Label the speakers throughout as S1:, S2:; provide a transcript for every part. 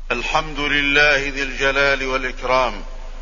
S1: الحمد لله ذي الجلال والإكرام،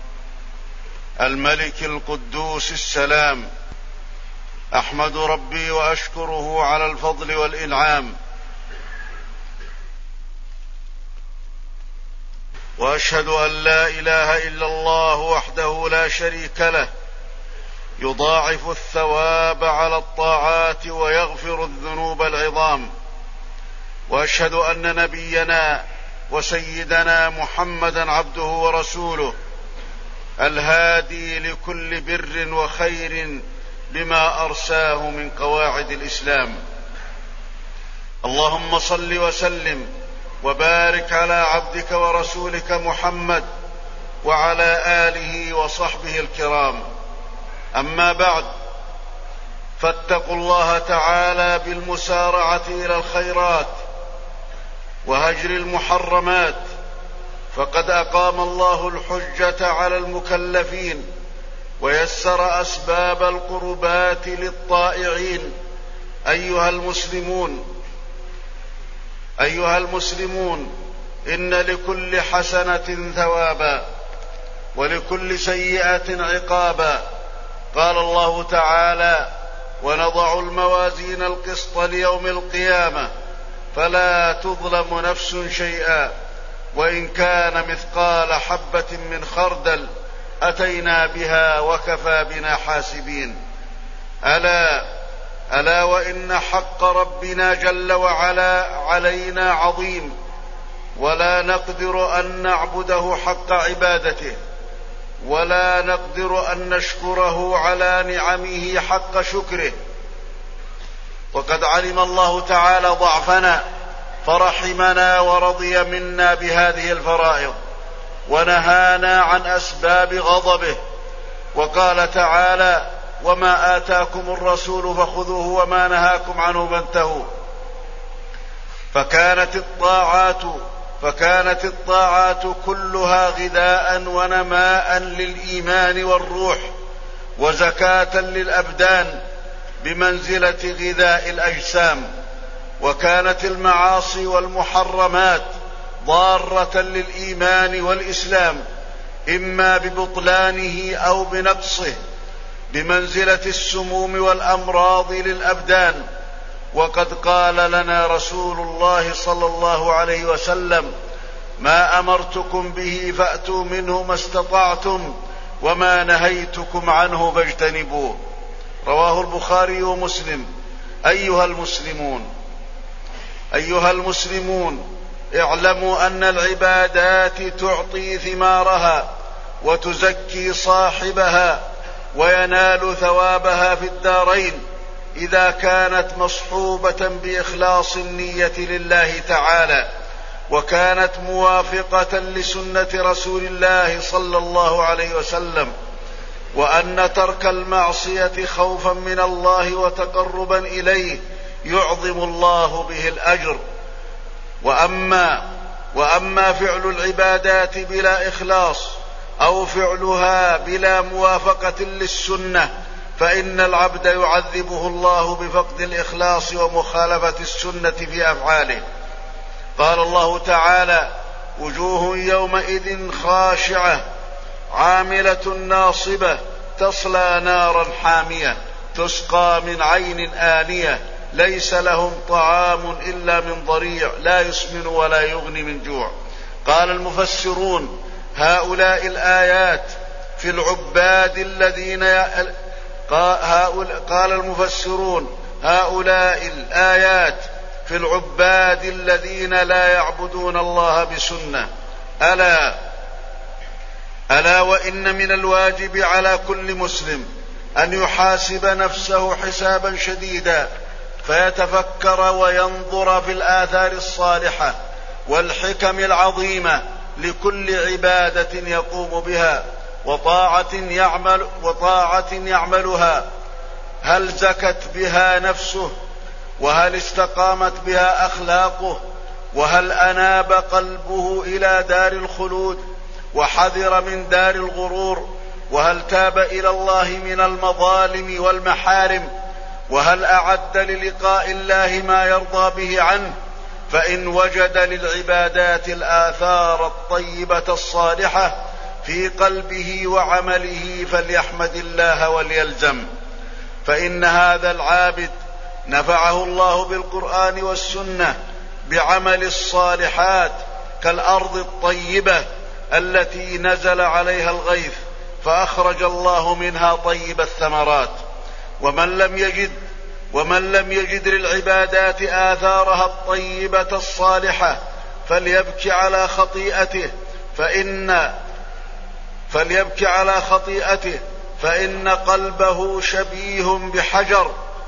S1: الملك القدوس السلام. أحمد ربي وأشكره على الفضل والإنعام، وأشهد أن لا إله إلا الله وحده لا شريك له، يضاعف الثواب على الطاعات ويغفر الذنوب العظام. وأشهد أن نبينا وسيدنا محمدا عبده ورسوله، الهادي لكل بر وخير بما أرساه من قواعد الإسلام. اللهم صل وسلم وبارك على عبدك ورسولك محمد وعلى آله وصحبه الكرام. أما بعد، فاتقوا الله تعالى بالمسارعة إلى الخيرات وهجر المحرمات، فقد أقام الله الحجة على المكلفين ويسر أسباب القربات للطائعين. أيها المسلمون، إن لكل حسنة ثوابا ولكل سيئة عقابا. قال الله تعالى: ونضع الموازين القسط ليوم القيامة فلا تظلم نفس شيئا وإن كان مثقال حبة من خردل أتينا بها وكفى بنا حاسبين. ألا وإن حق ربنا جل وعلا علينا عظيم، ولا نقدر أن نعبده حق عبادته، ولا نقدر أن نشكره على نعمه حق شكره. وقد علم الله تعالى ضعفنا فرحمنا ورضي منا بهذه الفرائض، ونهانا عن أسباب غضبه. وقال تعالى: وما آتاكم الرسول فخذوه وما نهاكم عنه فانتهوا. فكانت الطاعات كلها غذاء ونماء للإيمان والروح وزكاة للأبدان بمنزلة غذاء الأجسام. وكانت المعاصي والمحرمات ضارة للإيمان والإسلام، إما ببطلانه أو بنقصه، بمنزلة السموم والأمراض للأبدان. وقد قال لنا رسول الله صلى الله عليه وسلم: ما أمرتكم به فأتوا منه ما استطعتم وما نهيتكم عنه فاجتنبوه. رواه البخاري ومسلم. أيها المسلمون، اعلموا أن العبادات تعطي ثمارها وتزكي صاحبها وينال ثوابها في الدارين إذا كانت مصحوبة بإخلاص النية لله تعالى، وكانت موافقة لسنة رسول الله صلى الله عليه وسلم. وأن ترك المعصية خوفا من الله وتقربا إليه يعظم الله به الأجر. وأما فعل العبادات بلا إخلاص أو فعلها بلا موافقة للسنة فإن العبد يعذبه الله بفقد الإخلاص ومخالفة السنة في أفعاله. قال الله تعالى: وجوه يومئذ خاشعة عاملة ناصبة تصلى نارا حامية تسقى من عين آنية ليس لهم طعام إلا من ضريع لا يسمن ولا يغني من جوع. قال المفسرون: هؤلاء الآيات في العباد الذين لا يعبدون الله بسنة. ألا وإن من الواجب على كل مسلم أن يحاسب نفسه حسابا شديدا، فيتفكر وينظر في الآثار الصالحة والحكم العظيمة لكل عبادة يقوم بها وطاعة يعملها. هل زكت بها نفسه؟ وهل استقامت بها أخلاقه؟ وهل أناب قلبه إلى دار الخلود وحذر من دار الغرور؟ وهل تاب إلى الله من المظالم والمحارم؟ وهل أعد للقاء الله ما يرضى به عنه؟ فإن وجد للعبادات الآثار الطيبة الصالحة في قلبه وعمله فليحمد الله وليلزم، فإن هذا العابد نفعه الله بالقرآن والسنة بعمل الصالحات كالأرض الطيبة التي نزل عليها الغيث فأخرج الله منها طيب الثمرات. ومن لم يجد للعبادات آثارها الطيبة الصالحة فليبكي على خطيئته فإن قلبه شبيه بحجر،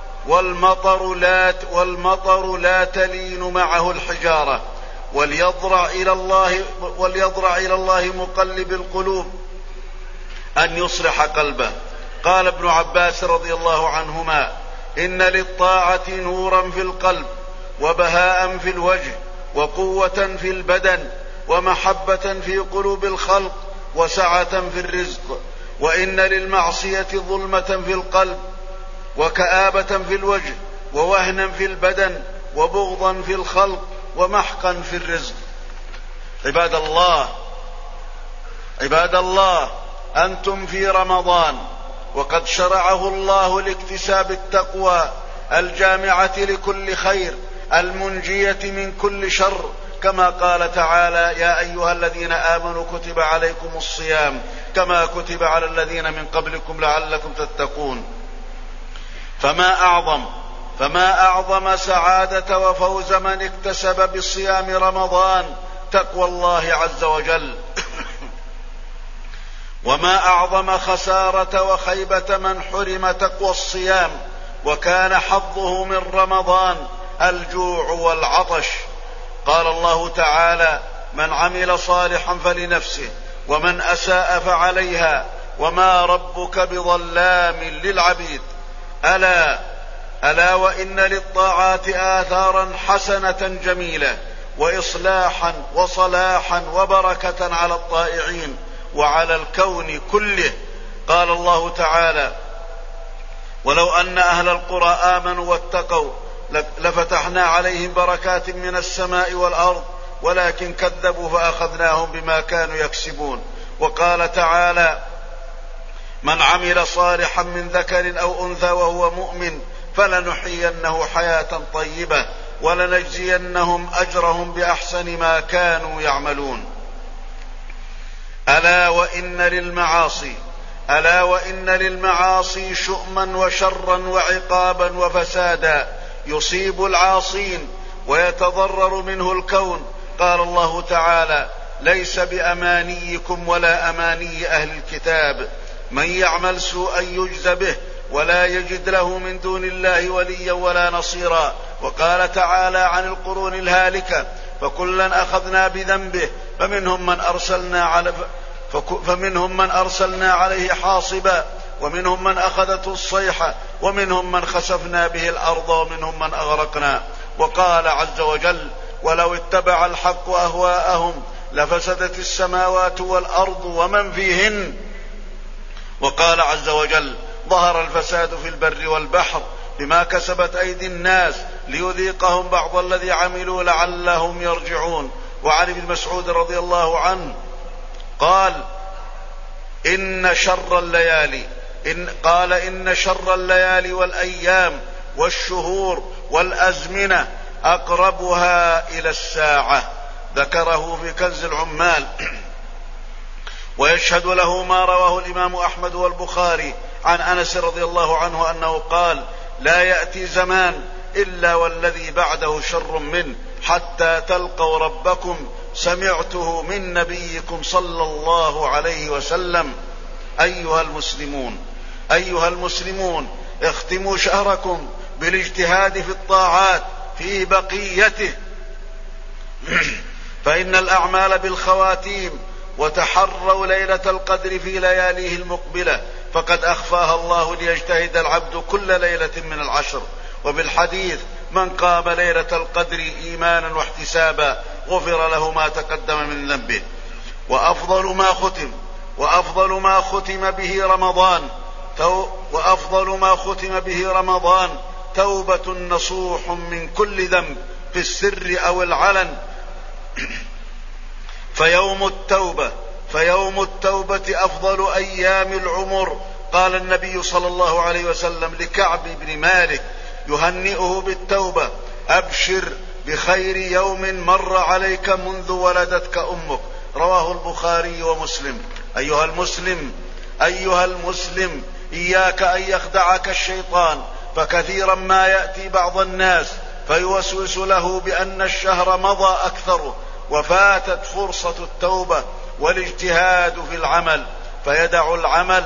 S1: والمطر لا تلين معه الحجارة، وليضرع إلى الله مقلب القلوب أن يصلح قلبه. قال ابن عباس رضي الله عنهما: إن للطاعة نورا في القلب، وبهاء في الوجه، وقوة في البدن، ومحبة في قلوب الخلق، وسعة في الرزق. وإن للمعصية ظلمة في القلب، وكآبة في الوجه، ووهنا في البدن، وبغضا في الخلق، ومحقا في الرزق. عباد الله، أنتم في رمضان، وقد شرعه الله لاكتساب التقوى الجامعة لكل خير المنجية من كل شر، كما قال تعالى: يا أيها الذين آمنوا كتب عليكم الصيام كما كتب على الذين من قبلكم لعلكم تتقون. فما أعظم سعادة وفوز من اكتسب بصيام رمضان تقوى الله عز وجل وما أعظم خسارة وخيبة من حرم تقوى الصيام وكان حظه من رمضان الجوع والعطش. قال الله تعالى: من عمل صالحا فلنفسه ومن أساء فعليها وما ربك بظلام للعبيد. ألا وإن للطاعات آثارا حسنة جميلة وإصلاحا وصلاحا وبركة على الطائعين وعلى الكون كله. قال الله تعالى: ولو أن أهل القرى آمنوا واتقوا لفتحنا عليهم بركات من السماء والأرض ولكن كذبوا فأخذناهم بما كانوا يكسبون. وقال تعالى: من عمل صالحا من ذكر أو أنثى وهو مؤمن فلنحيينه حياة طيبة ولنجزينهم أجرهم بأحسن ما كانوا يعملون. ألا وإن للمعاصي شؤما وشرا وعقابا وفسادا يصيب العاصين ويتضرر منه الكون. قال الله تعالى: ليس بأمانيكم ولا أماني أهل الكتاب من يعمل سوءا يجز به ولا يجد له من دون الله وليا ولا نصيرا. وقال تعالى عن القرون الهالكة: فكلا أخذنا بذنبه فمنهم من أرسلنا عليه حاصبا ومنهم من أخذته الصيحة ومنهم من خسفنا به الأرض ومنهم من أغرقنا. وقال عز وجل: ولو اتبع الحق أهواءهم لفسدت السماوات والأرض ومن فيهن. وقال عز وجل: ظهر الفساد في البر والبحر بما كسبت أيدي الناس ليذيقهم بعض الذي عملوا لعلهم يرجعون. وعن ابن مسعود رضي الله عنه قال: إن شر الليالي والأيام والشهور والأزمنة أقربها إلى الساعة. ذكره في كنز العمال. ويشهد له ما رواه الإمام أحمد والبخاري عن أنس رضي الله عنه أنه قال: لا يأتي زمان إلا والذي بعده شر منه حتى تلقوا ربكم سمعته من نبيكم صلى الله عليه وسلم. أيها المسلمون اختموا شهركم بالاجتهاد في الطاعات في بقيته فإن الأعمال بالخواتيم. وتحروا ليلة القدر في لياليه المقبلة فقد أخفاها الله ليجتهد العبد كل ليلة من العشر. وبالحديث: من قام ليلة القدر إيمانا واحتسابا غفر له ما تقدم من ذنبه. وأفضل ما ختم به رمضان توبة نصوح من كل ذنب في السر أو العلن. فيوم التوبة أفضل أيام العمر. قال النبي صلى الله عليه وسلم لكعب بن مالك يهنئه بالتوبة: أبشر بخير يوم مر عليك منذ ولدتك أمك. رواه البخاري ومسلم. أيها المسلم إياك أن يخدعك الشيطان، فكثيرا ما يأتي بعض الناس فيوسوس له بأن الشهر مضى أكثره وفاتت فرصة التوبة والاجتهاد في العمل، فيدع العمل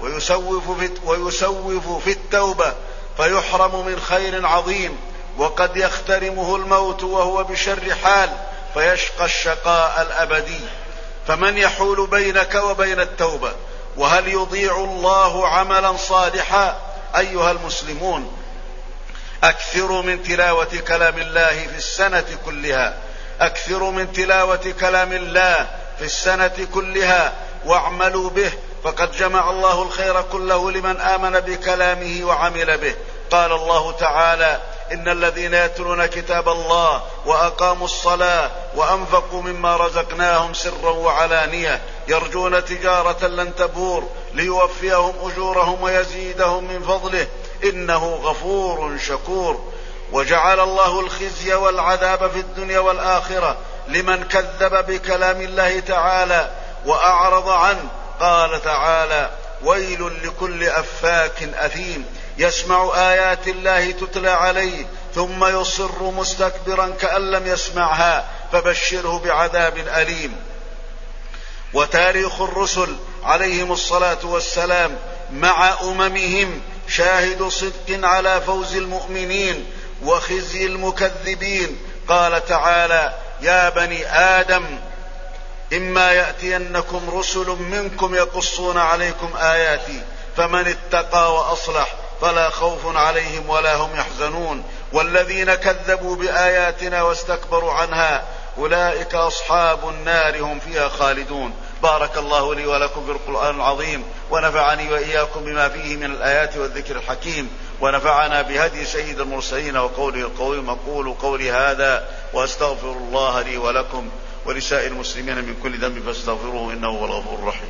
S1: ويسوف في التوبة فيحرم من خير عظيم، وقد يخترمه الموت وهو بشر حال فيشقى الشقاء الأبدي. فمن يحول بينك وبين التوبة؟ وهل يضيع الله عملا صالحا؟ أيها المسلمون، أكثروا من تلاوة كلام الله في السنة كلها، أكثروا من تلاوة كلام الله في السنة كلها واعملوا به، فقد جمع الله الخير كله لمن آمن بكلامه وعمل به. قال الله تعالى: إن الذين يتلون كتاب الله وأقاموا الصلاة وأنفقوا مما رزقناهم سرا وعلانية يرجون تجارة لن تبور ليوفيهم أجورهم ويزيدهم من فضله إنه غفور شكور. وجعل الله الخزي والعذاب في الدنيا والآخرة لمن كذب بكلام الله تعالى وأعرض عنه. قال تعالى: ويل لكل أفاك أثيم يسمع آيات الله تتلى عليه ثم يصر مستكبرا كأن لم يسمعها فبشره بعذاب أليم. وتاريخ الرسل عليهم الصلاة والسلام مع أممهم شاهد صدق على فوز المؤمنين وخزي المكذبين. قال تعالى: يا بني آدم إما يأتينكم رسل منكم يقصون عليكم آياتي فمن اتقى وأصلح فلا خوف عليهم ولا هم يحزنون والذين كذبوا بآياتنا واستكبروا عنها أولئك أصحاب النار هم فيها خالدون. بارك الله لي ولكم في القرآن العظيم، ونفعني وإياكم بما فيه من الآيات والذكر الحكيم، ونفعنا بهدي سيد المرسلين وقوله القويم. أقول قولي هذا وأستغفر الله لي ولكم ولسائر المسلمين من كل ذنب فاستغفروه إنه هو الغفور الرحيم.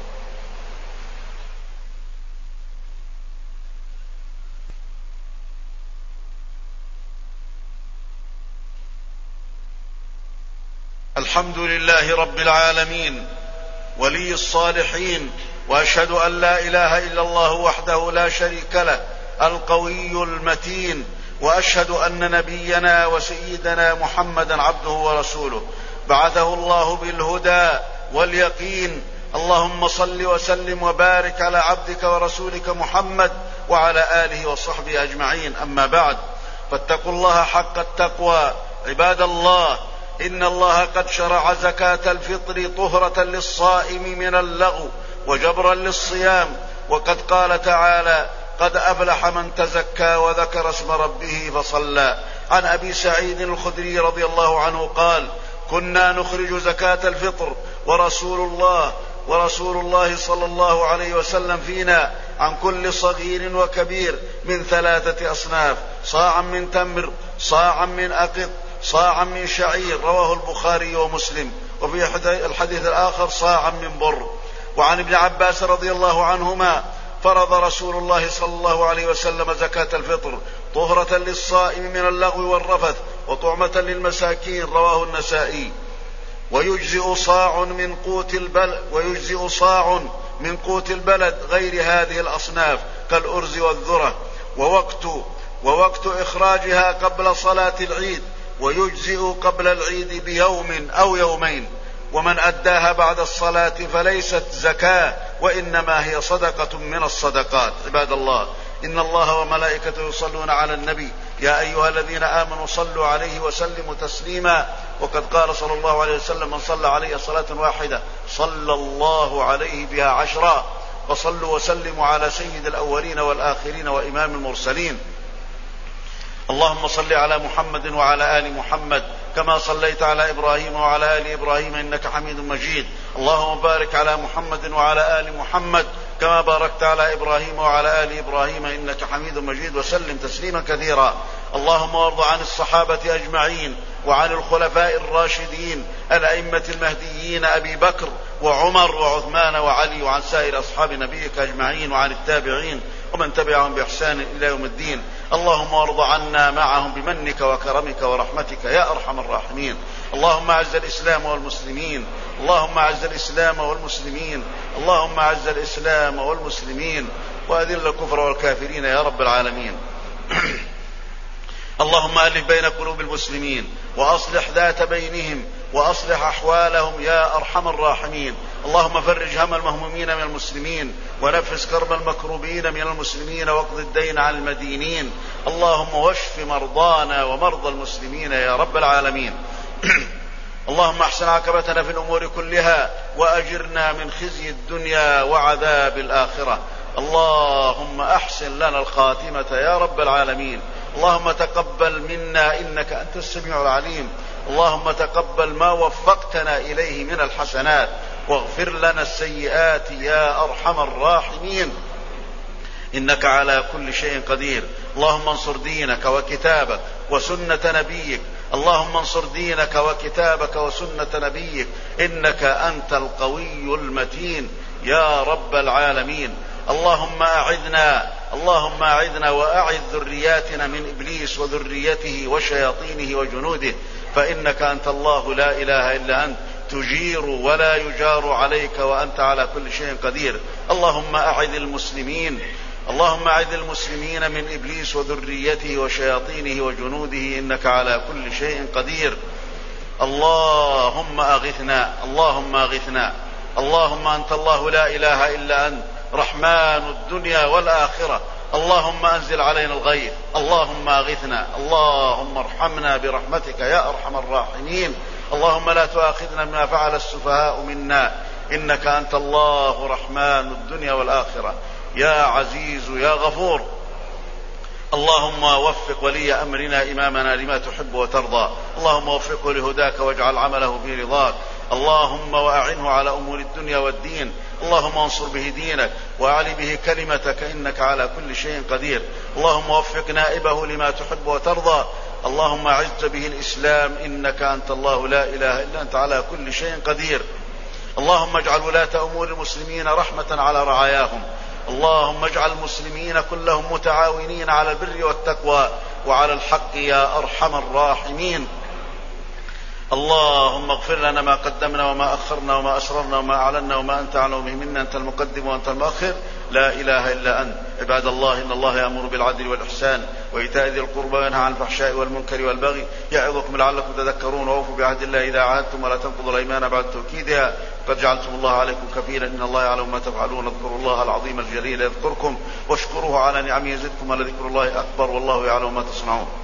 S1: الحمد لله رب العالمين ولي الصالحين، وأشهد أن لا إله إلا الله وحده لا شريك له القوي المتين، وأشهد أن نبينا وسيدنا محمدا عبده ورسوله بعثه الله بالهدى واليقين. اللهم صل وسلم وبارك على عبدك ورسولك محمد وعلى آله وصحبه أجمعين. أما بعد، فاتقوا الله حق التقوى عباد الله. إن الله قد شرع زكاة الفطر طهرة للصائم من اللغو وجبرا للصيام، وقد قال تعالى: قد أفلح من تزكى وذكر اسم ربه فصلى. عن أبي سعيد الخدري رضي الله عنه قال: كنا نخرج زكاة الفطر ورسول الله صلى الله عليه وسلم فينا عن كل صغير وكبير من 3 أصناف: صاعا من تمر، صاعا من أقط، صاعا من شعير. رواه البخاري ومسلم. وفي الحديث الآخر: صاعا من بر. وعن ابن عباس رضي الله عنهما: فرض رسول الله صلى الله عليه وسلم زكاة الفطر طهرة للصائم من اللغو والرفث وطعمة للمساكين. رواه النسائي. ويجزئ صاع من قوت البلد غير هذه الأصناف كالأرز والذرة، ووقت إخراجها قبل صلاة العيد، ويجزئ قبل العيد بيوم أو يومين. ومن أداها بعد الصلاة فليست زكاة وإنما هي صدقة من الصدقات. عباد الله، إن الله وملائكته يصلون على النبي يا أيها الذين آمنوا صلوا عليه وسلموا تسليما. وقد قال صلى الله عليه وسلم: من صلى عليه صلاة واحدة صلى الله عليه بها 10. وصلوا وسلموا على سيد الأولين والآخرين وإمام المرسلين. اللهم صل على محمد وعلى آل محمد كما صليت على إبراهيم وعلى آل إبراهيم إنك حميد مجيد. اللهم بارك على محمد وعلى آل محمد كما باركت على إبراهيم وعلى آل إبراهيم إنك حميد مجيد، وسلم تسليما كثيرا. اللهم وارض عن الصحابة أجمعين وعن الخلفاء الراشدين الأئمة المهديين أبي بكر وعمر وعثمان وعلي وعن سائر أصحاب نبيك أجمعين وعن التابعين ومن تبعهم بإحسان إلى يوم الدين. اللهم وارض عنا معهم بمنك وكرمك ورحمتك يا أرحم الراحمين. اللهم أعز الإسلام والمسلمين، اللهم أعز الإسلام والمسلمين، اللهم أعز الإسلام والمسلمين وأذل الكفر والكافرين يا رب العالمين. اللهم ألف بين قلوب المسلمين وأصلح ذات بينهم وأصلح أحوالهم يا أرحم الراحمين. اللهم فرج هم المهمومين من المسلمين ونفس كرب المكروبين من المسلمين واقض الدين عن المدينين. اللهم واشف مرضانا ومرضى المسلمين يا رب العالمين. اللهم احسن عاقبتنا في الأمور كلها وأجرنا من خزي الدنيا وعذاب الآخرة. اللهم أحسن لنا الخاتمة يا رب العالمين. اللهم تقبل منا إنك أنت السميع العليم. اللهم تقبل ما وفقتنا إليه من الحسنات واغفر لنا السيئات يا أرحم الراحمين إنك على كل شيء قدير. اللهم انصر دينك وكتابك وسنة نبيك، اللهم انصر دينك وكتابك وسنة نبيك إنك أنت القوي المتين يا رب العالمين. اللهم أعذنا وأعذ ذرياتنا من إبليس وذريته وشياطينه وجنوده، فإنك أنت الله لا إله إلا أنت تجير ولا يجار عليك وأنت على كل شيء قدير. اللهم أعذ المسلمين من إبليس وذريته وشياطينه وجنوده إنك على كل شيء قدير. اللهم أغثنا، اللهم أنت الله لا إله إلا أنت رحمن الدنيا والآخرة. اللهم أنزل علينا الغيث، اللهم أغثنا، اللهم ارحمنا برحمتك يا أرحم الراحمين. اللهم لا تؤاخذنا بما فعل السفهاء منا إنك أنت الله رحمن الدنيا والآخرة يا عزيز يا غفور. اللهم وفق ولي أمرنا إمامنا لما تحب وترضى، اللهم وفقه لهداك واجعل عمله في رضاك. اللهم وأعنه على أمور الدنيا والدين، اللهم انصر به دينك وأعلي به كلمتك إنك على كل شيء قدير. اللهم وفق نائبه لما تحب وترضى، اللهم أعز به الإسلام إنك أنت الله لا إله إلا أنت على كل شيء قدير. اللهم اجعل ولاة أمور المسلمين رحمة على رعاياهم، اللهم اجعل المسلمين كلهم متعاونين على البر والتقوى وعلى الحق يا أرحم الراحمين. اللهم اغفر لنا ما قدمنا وما أخرنا وما أسررنا وما أعلنا وما أنت أعلم به منا، أنت المقدم وأنت المؤخر لا إله إلا أنت. عباد الله، إن الله يأمر بالعدل والإحسان وإيتاء ذي القربى وينهى عن الفحشاء والمنكر والبغي يعظكم لعلكم تذكرون. وأوفوا بعهد الله إذا عاهدتم ولا تنقضوا الأيمان بعد توكيدها، قد جعلتم الله عليكم كفيلا إن الله يعلم ما تفعلون. اذكروا الله العظيم الجليل يذكركم واشكروه على نعمه يزدكم ولذكر الله أكبر والله يعلم ما تصنعون.